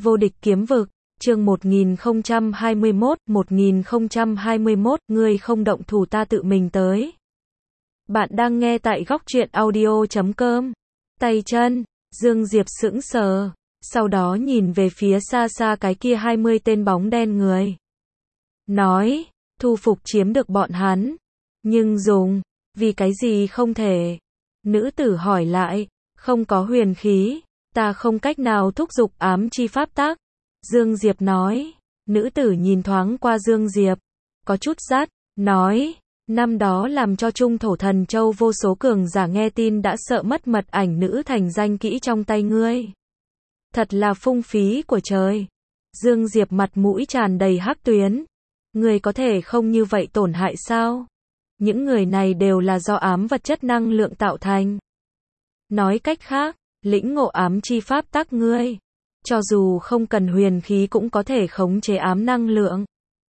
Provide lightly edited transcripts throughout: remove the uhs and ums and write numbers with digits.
Vô địch kiếm vực, chương 1021, ngươi không động thủ ta tự mình tới. Bạn đang nghe tại góc truyện audio.com. Tay chân, Dương Diệp sững sờ, sau đó nhìn về phía xa xa cái kia 20 tên bóng đen người. Nói, thu phục chiếm được bọn hắn, nhưng dùng, vì cái gì không thể? Nữ tử hỏi lại, không có huyền khí, ta không cách nào thúc giục ám chi pháp tắc. Dương Diệp nói, nữ tử nhìn thoáng qua Dương Diệp, có chút dắt, nói, năm đó làm cho Trung Thổ Thần Châu vô số cường giả nghe tin đã sợ mất mật ảnh nữ thành danh kỹ trong tay ngươi. Thật là phung phí của trời. Dương Diệp mặt mũi tràn đầy hắc tuyến. Ngươi có thể không như vậy tổn hại sao? Những người này đều là do ám vật chất năng lượng tạo thành. Nói cách khác, lĩnh ngộ ám chi pháp tắc ngươi, cho dù không cần huyền khí cũng có thể khống chế ám năng lượng.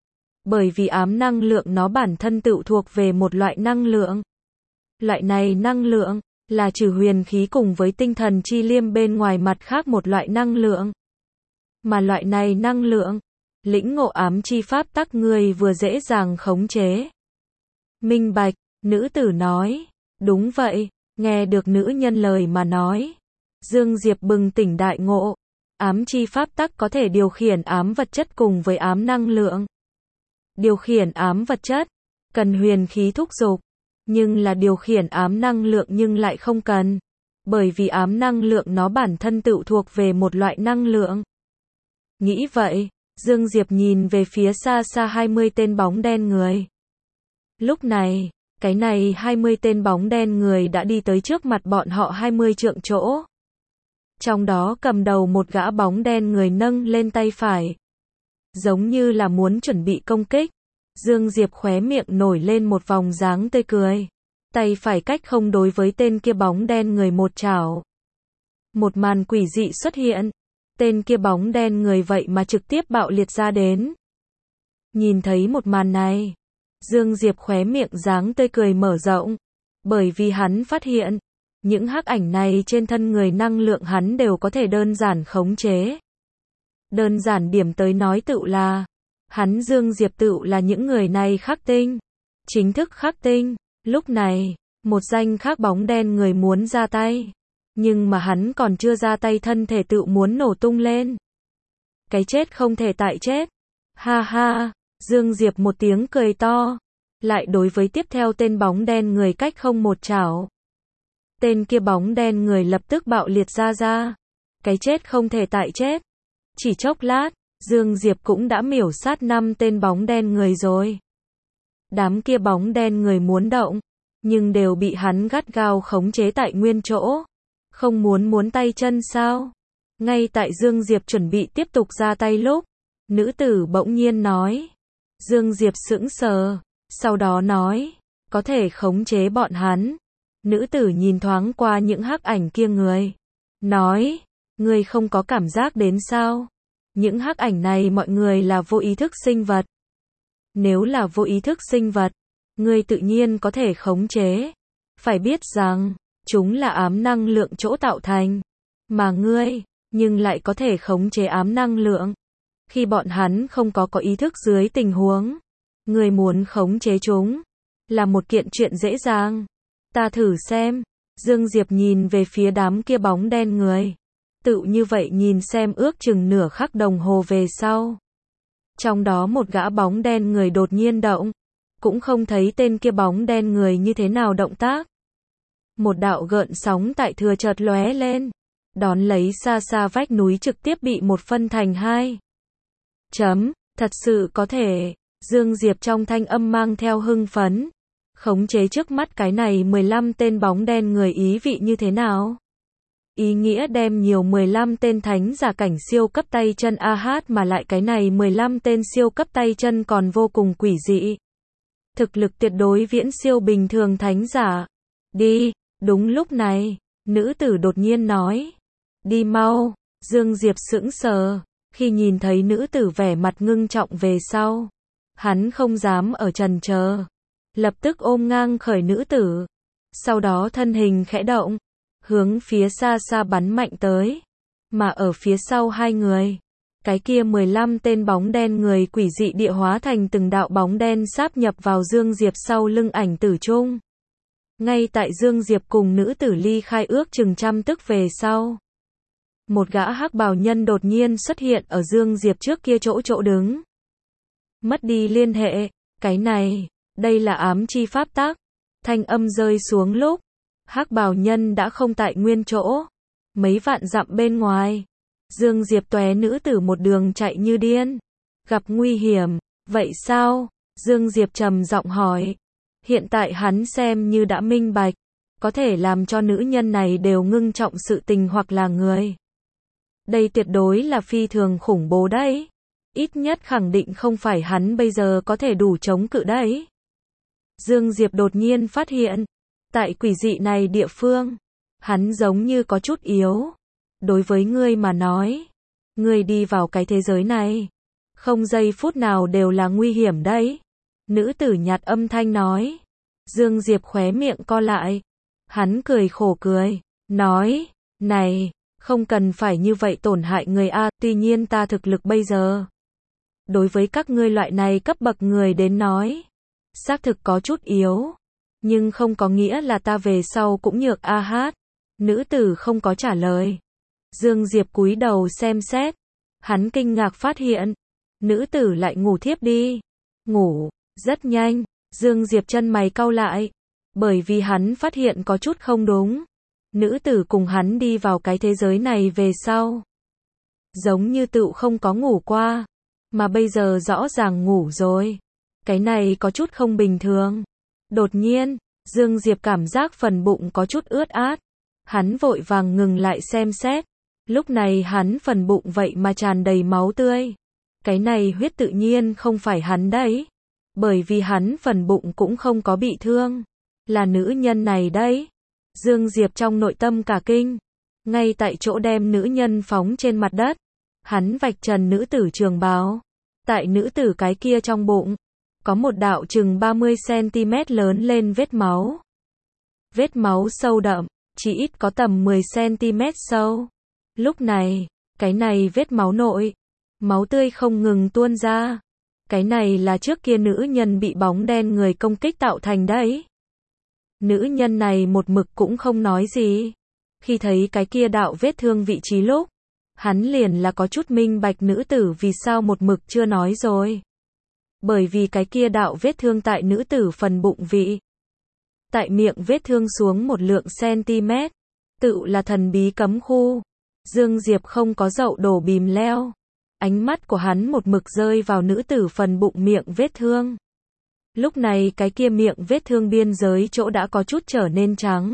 Bởi vì ám năng lượng nó bản thân tự thuộc về một loại năng lượng. Loại này năng lượng là trừ huyền khí cùng với tinh thần chi liêm bên ngoài mặt khác một loại năng lượng. Mà loại này năng lượng, lĩnh ngộ ám chi pháp tắc ngươi vừa dễ dàng khống chế. Minh bạch, nữ tử nói, đúng vậy, nghe được nữ nhân lời mà nói. Dương Diệp bừng tỉnh đại ngộ, ám chi pháp tắc có thể điều khiển ám vật chất cùng với ám năng lượng. Điều khiển ám vật chất, cần huyền khí thúc giục, nhưng là điều khiển ám năng lượng nhưng lại không cần, bởi vì ám năng lượng nó bản thân tự thuộc về một loại năng lượng. Nghĩ vậy, Dương Diệp nhìn về phía xa xa 20 tên bóng đen người. Lúc này, cái này 20 tên bóng đen người đã đi tới trước mặt bọn họ 20 trượng chỗ. Trong đó cầm đầu một gã bóng đen người nâng lên tay phải, giống như là muốn chuẩn bị công kích. Dương Diệp khóe miệng nổi lên một vòng dáng tươi cười. Tay phải cách không đối với tên kia bóng đen người một chảo. Một màn quỷ dị xuất hiện. Tên kia bóng đen người vậy mà trực tiếp bạo liệt ra đến. Nhìn thấy một màn này, Dương Diệp khóe miệng dáng tươi cười mở rộng. Bởi vì hắn phát hiện, những hắc ảnh này trên thân người năng lượng hắn đều có thể đơn giản khống chế. Đơn giản điểm tới nói tựu là, hắn Dương Diệp tựu là những người này khắc tinh. Chính thức khắc tinh. Lúc này, một danh khác bóng đen người muốn ra tay. Nhưng mà hắn còn chưa ra tay thân thể tựu muốn nổ tung lên. Cái chết không thể tại chết. Ha ha, Dương Diệp một tiếng cười to. Lại đối với tiếp theo tên bóng đen người cách không một chảo. Tên kia bóng đen người lập tức bạo liệt ra. Cái chết không thể tại chết. Chỉ chốc lát, Dương Diệp cũng đã miểu sát 5 tên bóng đen người rồi. Đám kia bóng đen người muốn động, nhưng đều bị hắn gắt gao khống chế tại nguyên chỗ. Không muốn tay chân sao? Ngay tại Dương Diệp chuẩn bị tiếp tục ra tay lúc, nữ tử bỗng nhiên nói. Dương Diệp sững sờ, sau đó nói, có thể khống chế bọn hắn. Nữ tử nhìn thoáng qua những hắc ảnh kia người, nói, ngươi không có cảm giác đến sao? Những hắc ảnh này mọi người là vô ý thức sinh vật. Nếu là vô ý thức sinh vật, ngươi tự nhiên có thể khống chế. Phải biết rằng, chúng là ám năng lượng chỗ tạo thành. Mà ngươi, nhưng lại có thể khống chế ám năng lượng. Khi bọn hắn không có ý thức dưới tình huống, ngươi muốn khống chế chúng, là một kiện chuyện dễ dàng. Ta thử xem. Dương Diệp nhìn về phía đám kia bóng đen người. Tự như vậy nhìn xem ước chừng nửa khắc đồng hồ về sau. Trong đó một gã bóng đen người đột nhiên động. Cũng không thấy tên kia bóng đen người như thế nào động tác. Một đạo gợn sóng tại thừa chợt lóe lên. Đón lấy xa xa vách núi trực tiếp bị một phân thành hai. Thật sự có thể. Dương Diệp trong thanh âm mang theo hưng phấn. Khống chế trước mắt cái này 15 tên bóng đen người ý vị như thế nào? Ý nghĩa đem nhiều 15 tên thánh giả cảnh siêu cấp tay chân AH mà lại cái này 15 tên siêu cấp tay chân còn vô cùng quỷ dị. Thực lực tuyệt đối viễn siêu bình thường thánh giả. Đi, đúng lúc này, nữ tử đột nhiên nói. Đi mau, Dương Diệp sững sờ, khi nhìn thấy nữ tử vẻ mặt ngưng trọng về sau. Hắn không dám ở chần chờ. Lập tức ôm ngang khởi nữ tử. Sau đó thân hình khẽ động, hướng phía xa xa bắn mạnh tới. Mà ở phía sau hai người, Cái kia 15 tên bóng đen người quỷ dị địa hóa thành từng đạo bóng đen sáp nhập vào Dương Diệp sau lưng ảnh tử trung. Ngay tại Dương Diệp cùng nữ tử ly khai ước chừng trăm tức về sau. Một gã hắc bào nhân đột nhiên xuất hiện ở Dương Diệp trước kia chỗ đứng. Mất đi liên hệ, cái này, đây là ám chi pháp tắc. Thanh âm rơi xuống lúc, hắc bào nhân đã không tại nguyên chỗ. Mấy vạn dặm bên ngoài. Dương Diệp tóe nữ tử một đường chạy như điên. Gặp nguy hiểm, vậy sao? Dương Diệp trầm giọng hỏi. Hiện tại hắn xem như đã minh bạch, có thể làm cho nữ nhân này đều ngưng trọng sự tình hoặc là người. Đây tuyệt đối là phi thường khủng bố đấy. Ít nhất khẳng định không phải hắn bây giờ có thể đủ chống cự đấy. Dương Diệp đột nhiên phát hiện, tại quỷ dị này địa phương, hắn giống như có chút yếu. Đối với ngươi mà nói, ngươi đi vào cái thế giới này, không giây phút nào đều là nguy hiểm đấy. Nữ tử nhạt âm thanh nói. Dương Diệp khóe miệng co lại. Hắn cười khổ cười, nói, này, không cần phải như vậy tổn hại người a, tuy nhiên ta thực lực bây giờ. Đối với các ngươi loại này cấp bậc người đến nói, xác thực có chút yếu, nhưng không có nghĩa là ta về sau cũng nhược a hát. Nữ tử không có trả lời. Dương Diệp cúi đầu xem xét, hắn kinh ngạc phát hiện, nữ tử lại ngủ thiếp đi. Ngủ, rất nhanh, Dương Diệp chân mày cau lại, bởi vì hắn phát hiện có chút không đúng. Nữ tử cùng hắn đi vào cái thế giới này về sau, giống như tựu không có ngủ qua, mà bây giờ rõ ràng ngủ rồi. Cái này có chút không bình thường. Đột nhiên, Dương Diệp cảm giác phần bụng có chút ướt át. Hắn vội vàng ngừng lại xem xét. Lúc này hắn phần bụng vậy mà tràn đầy máu tươi. Cái này huyết tự nhiên không phải hắn đấy. Bởi vì hắn phần bụng cũng không có bị thương. Là nữ nhân này đấy. Dương Diệp trong nội tâm cả kinh. Ngay tại chỗ đem nữ nhân phóng trên mặt đất. Hắn vạch trần nữ tử trường bào. Tại nữ tử cái kia trong bụng, có một đạo chừng 30cm lớn lên vết máu. Vết máu sâu đậm, chỉ ít có tầm 10cm sâu. Lúc này, cái này vết máu nội, máu tươi không ngừng tuôn ra. Cái này là trước kia nữ nhân bị bóng đen người công kích tạo thành đấy. Nữ nhân này một mực cũng không nói gì. Khi thấy cái kia đạo vết thương vị trí lúc, hắn liền là có chút minh bạch nữ tử vì sao một mực chưa nói rồi. Bởi vì cái kia đạo vết thương tại nữ tử phần bụng vị. Tại miệng vết thương xuống một lượng cm. Tự là thần bí cấm khu. Dương Diệp không có dậu đổ bìm leo. Ánh mắt của hắn một mực rơi vào nữ tử phần bụng miệng vết thương. Lúc này cái kia miệng vết thương biên giới chỗ đã có chút trở nên trắng.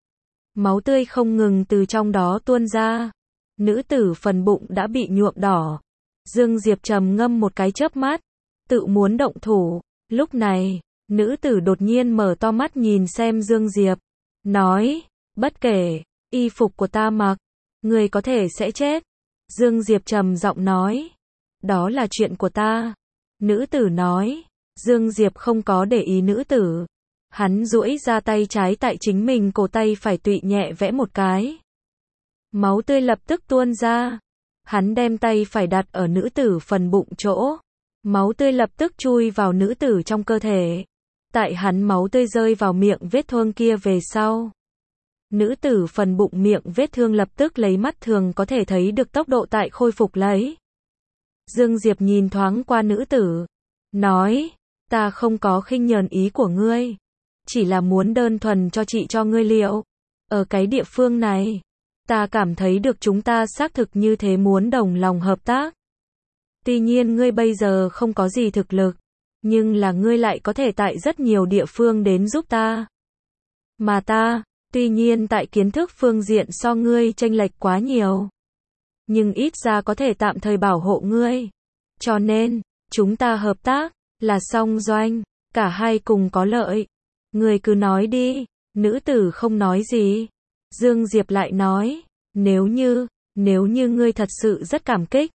Máu tươi không ngừng từ trong đó tuôn ra. Nữ tử phần bụng đã bị nhuộm đỏ. Dương Diệp trầm ngâm một cái chớp mắt, tự muốn động thủ. Lúc này, nữ tử đột nhiên mở to mắt nhìn xem Dương Diệp, nói, bất kể, y phục của ta mặc, người có thể sẽ chết. Dương Diệp trầm giọng nói, đó là chuyện của ta. Nữ tử nói, Dương Diệp không có để ý nữ tử. Hắn duỗi ra tay trái tại chính mình cổ tay phải tùy nhẹ vẽ một cái. Máu tươi lập tức tuôn ra. Hắn đem tay phải đặt ở nữ tử phần bụng chỗ. Máu tươi lập tức chui vào nữ tử trong cơ thể. Tại hắn máu tươi rơi vào miệng vết thương kia về sau. Nữ tử phần bụng miệng vết thương lập tức lấy mắt thường có thể thấy được tốc độ tại khôi phục lấy. Dương Diệp nhìn thoáng qua nữ tử. Nói, ta không có khinh nhờn ý của ngươi. Chỉ là muốn đơn thuần cho chị cho ngươi liệu. Ở cái địa phương này, ta cảm thấy được chúng ta xác thực như thế muốn đồng lòng hợp tác. Tuy nhiên ngươi bây giờ không có gì thực lực, nhưng là ngươi lại có thể tại rất nhiều địa phương đến giúp ta. Mà ta, tuy nhiên tại kiến thức phương diện so ngươi chênh lệch quá nhiều, nhưng ít ra có thể tạm thời bảo hộ ngươi. Cho nên, chúng ta hợp tác, là song doanh, cả hai cùng có lợi. Ngươi cứ nói đi. Nữ tử không nói gì. Dương Diệp lại nói, nếu như ngươi thật sự rất cảm kích,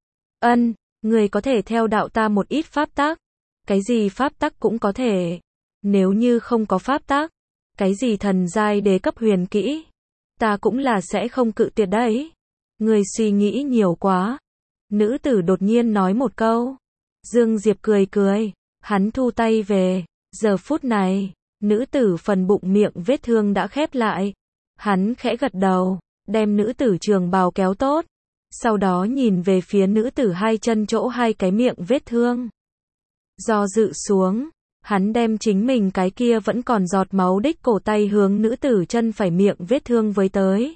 ngươi có thể theo đạo ta một ít pháp tắc. Cái gì pháp tắc cũng có thể. Nếu như không có pháp tắc, cái gì thần giai đế cấp huyền kỹ, ta cũng là sẽ không cự tuyệt đấy. Ngươi suy nghĩ nhiều quá. Nữ tử đột nhiên nói một câu. Dương Diệp cười cười, hắn thu tay về. Giờ phút này, nữ tử phần bụng miệng vết thương đã khép lại. Hắn khẽ gật đầu, đem nữ tử trường bào kéo tốt. Sau đó nhìn về phía nữ tử hai chân chỗ hai cái miệng vết thương. Do dự xuống, hắn đem chính mình cái kia vẫn còn giọt máu đích cổ tay hướng nữ tử chân phải miệng vết thương với tới.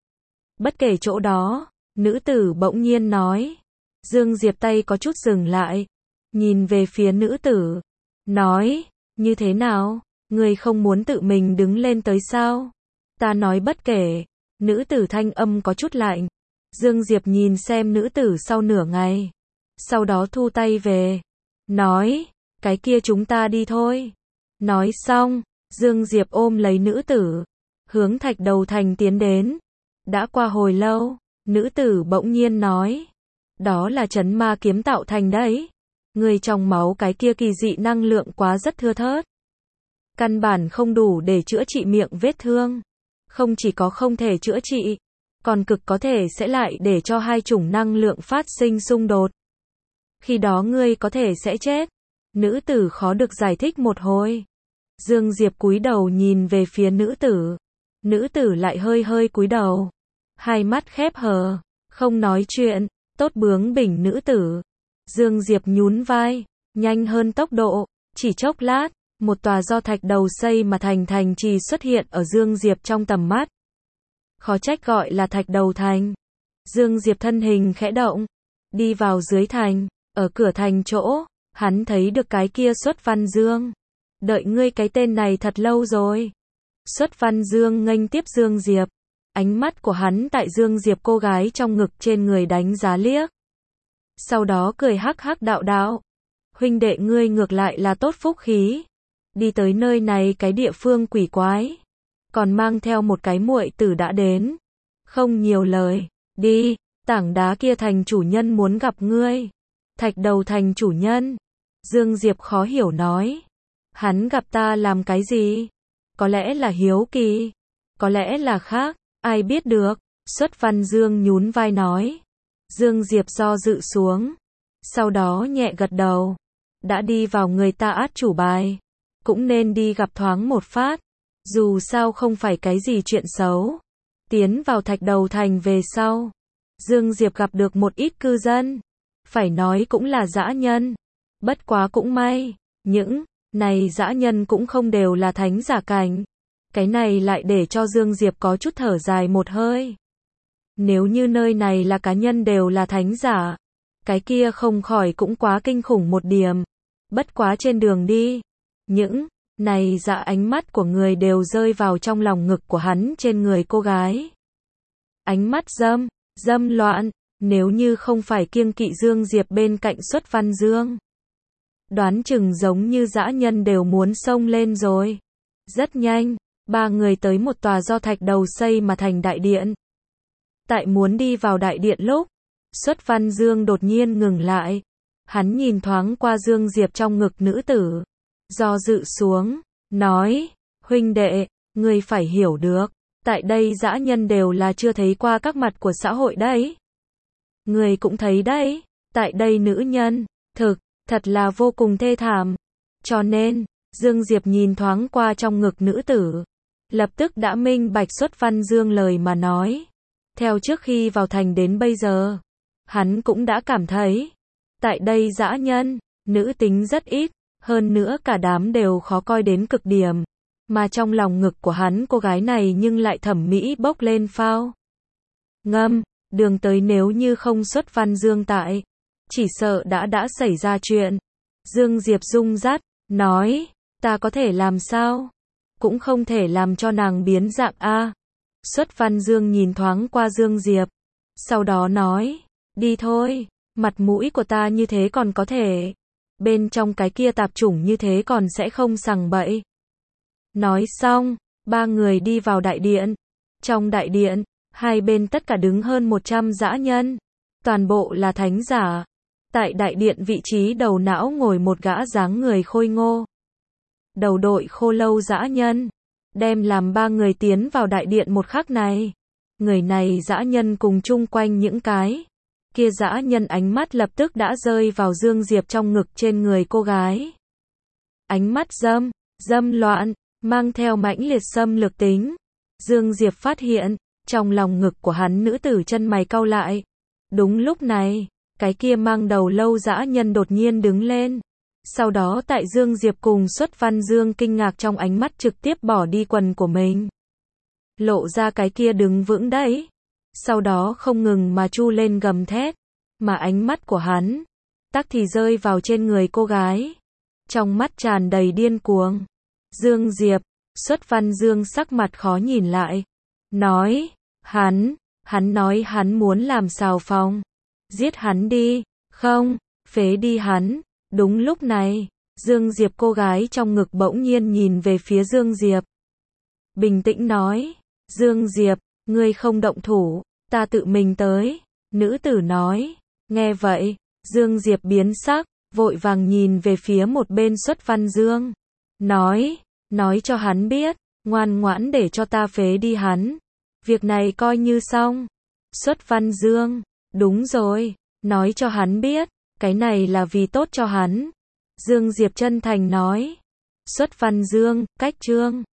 Bất kể chỗ đó, nữ tử bỗng nhiên nói. Dương Diệp tay có chút dừng lại, nhìn về phía nữ tử, nói, như thế nào, ngươi không muốn tự mình đứng lên tới sao? Ta nói bất kể, nữ tử thanh âm có chút lạnh. Dương Diệp nhìn xem nữ tử sau nửa ngày, sau đó thu tay về, nói, cái kia chúng ta đi thôi. Nói xong, Dương Diệp ôm lấy nữ tử, hướng Thạch Đầu Thành tiến đến. Đã qua hồi lâu, nữ tử bỗng nhiên nói, đó là trấn ma kiếm tạo thành đấy. Người trong máu cái kia kỳ dị năng lượng quá rất thưa thớt. Căn bản không đủ để chữa trị miệng vết thương. Không chỉ có không thể chữa trị, còn cực có thể sẽ lại để cho hai chủng năng lượng phát sinh xung đột. Khi đó ngươi có thể sẽ chết. Nữ tử khó được giải thích một hồi. Dương Diệp cúi đầu nhìn về phía nữ tử. Nữ tử lại hơi hơi cúi đầu. Hai mắt khép hờ, không nói chuyện, tốt bướng bỉnh nữ tử. Dương Diệp nhún vai, nhanh hơn tốc độ, chỉ chốc lát, một tòa do thạch đầu xây mà thành thành trì xuất hiện ở Dương Diệp trong tầm mắt. Khó trách gọi là Thạch Đầu Thành. Dương Diệp thân hình khẽ động, đi vào dưới thành, ở cửa thành chỗ, hắn thấy được cái kia Xuất Văn Dương. Đợi ngươi cái tên này thật lâu rồi. Xuất Văn Dương nghênh tiếp Dương Diệp, ánh mắt của hắn tại Dương Diệp cô gái trong ngực trên người đánh giá liếc. Sau đó cười hắc hắc đạo đạo, huynh đệ ngươi ngược lại là tốt phúc khí, đi tới nơi này cái địa phương quỷ quái, còn mang theo một cái muội tử đã đến. Không nhiều lời, đi, tảng đá kia thành chủ nhân muốn gặp ngươi. Thạch Đầu Thành chủ nhân. Dương Diệp khó hiểu nói. Hắn gặp ta làm cái gì? Có lẽ là hiếu kỳ, có lẽ là khác, ai biết được. Xuất Văn Dương nhún vai nói. Dương Diệp do dự xuống, sau đó nhẹ gật đầu. Đã đi vào người ta át chủ bài, cũng nên đi gặp thoáng một phát. Dù sao không phải cái gì chuyện xấu. Tiến vào Thạch Đầu Thành về sau, Dương Diệp gặp được một ít cư dân. Phải nói cũng là dã nhân. Bất quá cũng may, những này dã nhân cũng không đều là thánh giả cảnh. Cái này lại để cho Dương Diệp có chút thở dài một hơi. Nếu như nơi này là cá nhân đều là thánh giả, cái kia không khỏi cũng quá kinh khủng một điểm. Bất quá trên đường đi, những này dạ ánh mắt của người đều rơi vào trong lòng ngực của hắn trên người cô gái. Ánh mắt dâm loạn, nếu như không phải kiêng kỵ Dương Diệp bên cạnh Xuất Văn Dương, đoán chừng giống như dã nhân đều muốn xông lên rồi. Rất nhanh, ba người tới một tòa do thạch đầu xây mà thành đại điện. Tại muốn đi vào đại điện lúc, Xuất Văn Dương đột nhiên ngừng lại. Hắn nhìn thoáng qua Dương Diệp trong ngực nữ tử, do dự xuống, nói, huynh đệ, ngươi phải hiểu được, tại đây dã nhân đều là chưa thấy qua các mặt của xã hội đấy. Ngươi cũng thấy đấy, tại đây nữ nhân, thật là vô cùng thê thảm. Cho nên, Dương Diệp nhìn thoáng qua trong ngực nữ tử, lập tức đã minh bạch Xuất Văn Dương lời mà nói. Theo trước khi vào thành đến bây giờ, hắn cũng đã cảm thấy, tại đây dã nhân, nữ tính rất ít, hơn nữa cả đám đều khó coi đến cực điểm, mà trong lòng ngực của hắn cô gái này nhưng lại thẩm mỹ bốc lên phao. Ngâm, đường tới nếu như không Xuất Văn Dương tại, chỉ sợ đã xảy ra chuyện. Dương Diệp rung rắt, nói, ta có thể làm sao? Cũng không thể làm cho nàng biến dạng a. Xuất Văn Dương nhìn thoáng qua Dương Diệp, sau đó nói, đi thôi, mặt mũi của ta như thế còn có thể, bên trong cái kia tạp chủng như thế còn sẽ không sằng bậy. Nói xong, ba người đi vào đại điện. Trong đại điện, hai bên tất cả đứng hơn 100 dã nhân, toàn bộ là thánh giả. Tại đại điện vị trí đầu não ngồi một gã dáng người khôi ngô, đầu đội khô lâu dã nhân, đem làm ba người tiến vào đại điện một khắc này. Người này dã nhân cùng chung quanh những cái kia dã nhân ánh mắt lập tức đã rơi vào Dương Diệp trong ngực trên người cô gái. Ánh mắt dâm loạn, mang theo mãnh liệt xâm lược tính. Dương Diệp phát hiện, trong lòng ngực của hắn nữ tử chân mày cau lại. Đúng lúc này, cái kia mang đầu lâu dã nhân đột nhiên đứng lên. Sau đó tại Dương Diệp cùng Xuất Văn Dương kinh ngạc trong ánh mắt trực tiếp bỏ đi quần của mình. Lộ ra cái kia đứng vững đấy. Sau đó không ngừng mà chu lên gầm thét. Mà ánh mắt của hắn, tắc thì rơi vào trên người cô gái. Trong mắt tràn đầy điên cuồng. Dương Diệp, Xuất Văn Dương sắc mặt khó nhìn lại. Nói, hắn nói hắn muốn làm Sào Phong. Giết hắn đi, không, phế đi hắn. Đúng lúc này, Dương Diệp cô gái trong ngực bỗng nhiên nhìn về phía Dương Diệp. Bình tĩnh nói, Dương Diệp, ngươi không động thủ, ta tự mình tới. Nữ tử nói, nghe vậy, Dương Diệp biến sắc, vội vàng nhìn về phía một bên Xuất Văn Dương. Nói cho hắn biết, ngoan ngoãn để cho ta phế đi hắn. Việc này coi như xong. Xuất Văn Dương, đúng rồi, nói cho hắn biết, cái này là vì tốt cho hắn. Dương Diệp chân thành nói. Xuất Văn Dương, cách chương